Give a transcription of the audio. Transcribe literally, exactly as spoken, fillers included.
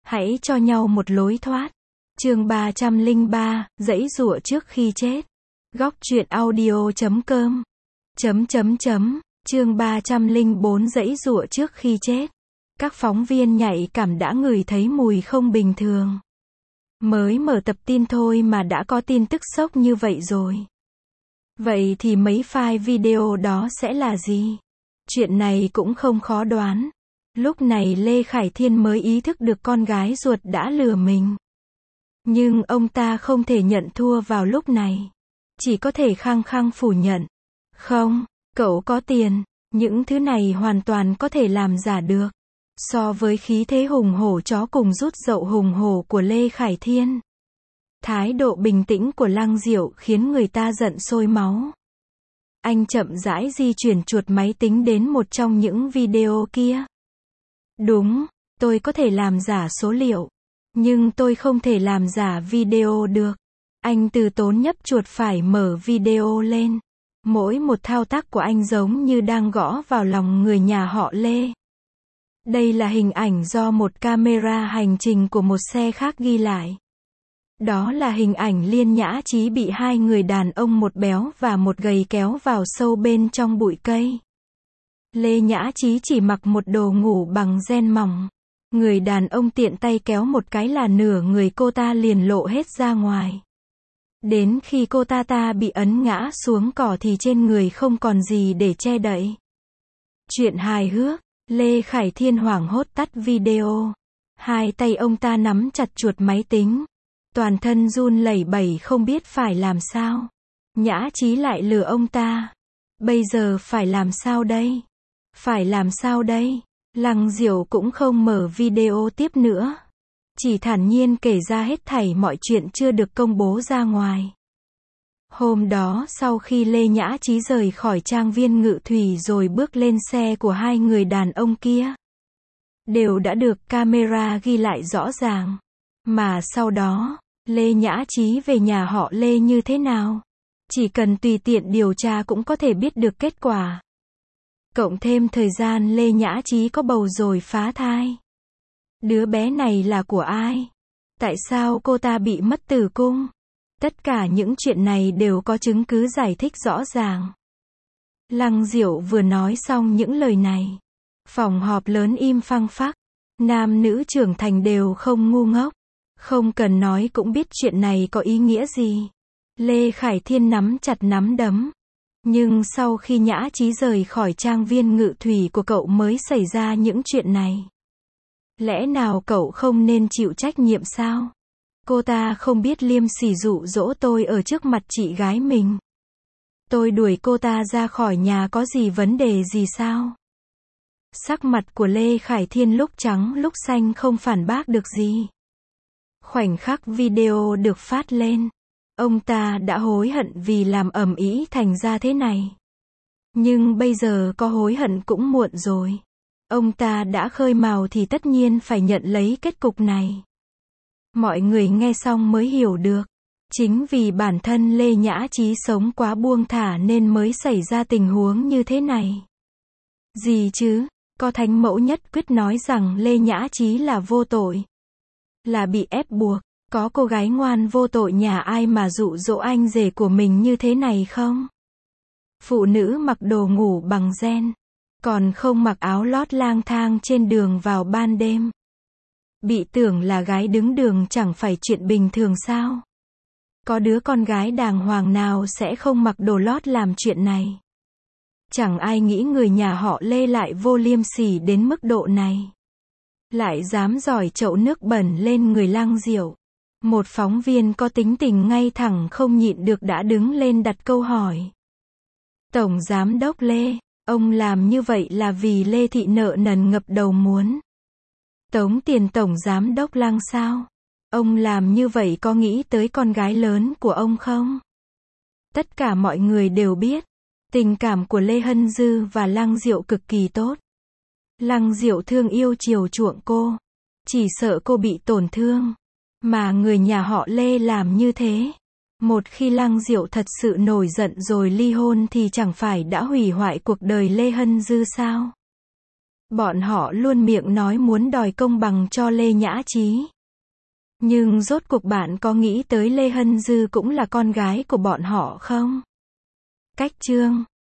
Hãy cho nhau một lối thoát. Chương ba trăm lẻ ba, giãy giụa trước khi chết. Góc truyện audio chấm com. Chấm chấm chấm. Chương ba trăm lẻ bốn, giãy giụa trước khi chết. Các phóng viên nhạy cảm đã ngửi thấy mùi không bình thường. Mới mở tập tin thôi mà đã có tin tức sốc như vậy rồi. Vậy thì mấy file video đó sẽ là gì? Chuyện này cũng không khó đoán. Lúc này Lê Khải Thiên mới ý thức được con gái ruột đã lừa mình. Nhưng ông ta không thể nhận thua vào lúc này. Chỉ có thể khăng khăng phủ nhận. Không, cậu có tiền. Những thứ này hoàn toàn có thể làm giả được. So với khí thế hùng hổ chó cùng rút dậu hùng hổ của Lê Khải Thiên. Thái độ bình tĩnh của Lăng Diệu khiến người ta giận sôi máu. Anh chậm rãi di chuyển chuột máy tính đến một trong những video kia. Đúng, tôi có thể làm giả số liệu. Nhưng tôi không thể làm giả video được. Anh từ tốn nhấp chuột phải mở video lên. Mỗi một thao tác của anh giống như đang gõ vào lòng người nhà họ Lê. Đây là hình ảnh do một camera hành trình của một xe khác ghi lại. Đó là hình ảnh Liên Nhã Chí bị hai người đàn ông một béo và một gầy kéo vào sâu bên trong bụi cây. Lê Nhã Chí chỉ mặc một đồ ngủ bằng ren mỏng. Người đàn ông tiện tay kéo một cái là nửa người cô ta liền lộ hết ra ngoài. Đến khi cô ta ta bị ấn ngã xuống cỏ thì trên người không còn gì để che đậy. Chuyện hài hước. Lê Khải Thiên hoảng hốt tắt video. Hai tay ông ta nắm chặt chuột máy tính. Toàn thân run lẩy bẩy không biết phải làm sao. Nhã Chí lại lừa ông ta. Bây giờ phải làm sao đây? Phải làm sao đây? Lăng Diệu cũng không mở video tiếp nữa. Chỉ thản nhiên kể ra hết thảy mọi chuyện chưa được công bố ra ngoài. Hôm đó sau khi Lê Nhã Chí rời khỏi trang viên Ngự Thủy rồi bước lên xe của hai người đàn ông kia. Đều đã được camera ghi lại rõ ràng. Mà sau đó, Lê Nhã Chí về nhà họ Lê như thế nào? Chỉ cần tùy tiện điều tra cũng có thể biết được kết quả. Cộng thêm thời gian Lê Nhã Chí có bầu rồi phá thai. Đứa bé này là của ai? Tại sao cô ta bị mất tử cung? Tất cả những chuyện này đều có chứng cứ giải thích rõ ràng. Lăng Diệu vừa nói xong những lời này. Phòng họp lớn im phăng phắc. Nam nữ trưởng thành đều không ngu ngốc. Không cần nói cũng biết chuyện này có ý nghĩa gì. Lê Khải Thiên nắm chặt nắm đấm. Nhưng sau khi Nhã Chí rời khỏi trang viên Ngự Thủy của cậu mới xảy ra những chuyện này. Lẽ nào cậu không nên chịu trách nhiệm sao? Cô ta không biết liêm sỉ dụ dỗ tôi ở trước mặt chị gái mình. Tôi đuổi cô ta ra khỏi nhà có gì vấn đề gì sao? Sắc mặt của Lê Khải Thiên lúc trắng lúc xanh không phản bác được gì. Khoảnh khắc video được phát lên. Ông ta đã hối hận vì làm ầm ĩ thành ra thế này. Nhưng bây giờ có hối hận cũng muộn rồi. Ông ta đã khơi mào thì tất nhiên phải nhận lấy kết cục này. Mọi người nghe xong mới hiểu được. Chính vì bản thân Lê Nhã Chí sống quá buông thả nên mới xảy ra tình huống như thế này. Gì chứ? Có thánh mẫu nhất quyết nói rằng Lê Nhã Chí là vô tội. Là bị ép buộc. Có cô gái ngoan vô tội nhà ai mà dụ dỗ anh rể của mình như thế này không? Phụ nữ mặc đồ ngủ bằng ren. Còn không mặc áo lót lang thang trên đường vào ban đêm. Bị tưởng là gái đứng đường chẳng phải chuyện bình thường sao? Có đứa con gái đàng hoàng nào sẽ không mặc đồ lót làm chuyện này? Chẳng ai nghĩ người nhà họ Lê lại vô liêm sỉ đến mức độ này. Lại dám giỏi chậu nước bẩn lên người Lăng Diệu. Một phóng viên có tính tình ngay thẳng không nhịn được đã đứng lên đặt câu hỏi. Tổng Giám đốc Lê, ông làm như vậy là vì Lê Thị nợ nần ngập đầu muốn tống tiền Tổng Giám đốc Lăng sao? Ông làm như vậy có nghĩ tới con gái lớn của ông không? Tất cả mọi người đều biết, tình cảm của Lê Hân Dư và Lăng Diệu cực kỳ tốt. Lăng Diệu thương yêu chiều chuộng cô, chỉ sợ cô bị tổn thương. Mà người nhà họ Lê làm như thế. Một khi Lăng Diệu thật sự nổi giận rồi ly hôn thì chẳng phải đã hủy hoại cuộc đời Lê Hân Dư sao? Bọn họ luôn miệng nói muốn đòi công bằng cho Lê Nhã Trí. Nhưng rốt cuộc bạn có nghĩ tới Lê Hân Dư cũng là con gái của bọn họ không? Cách chương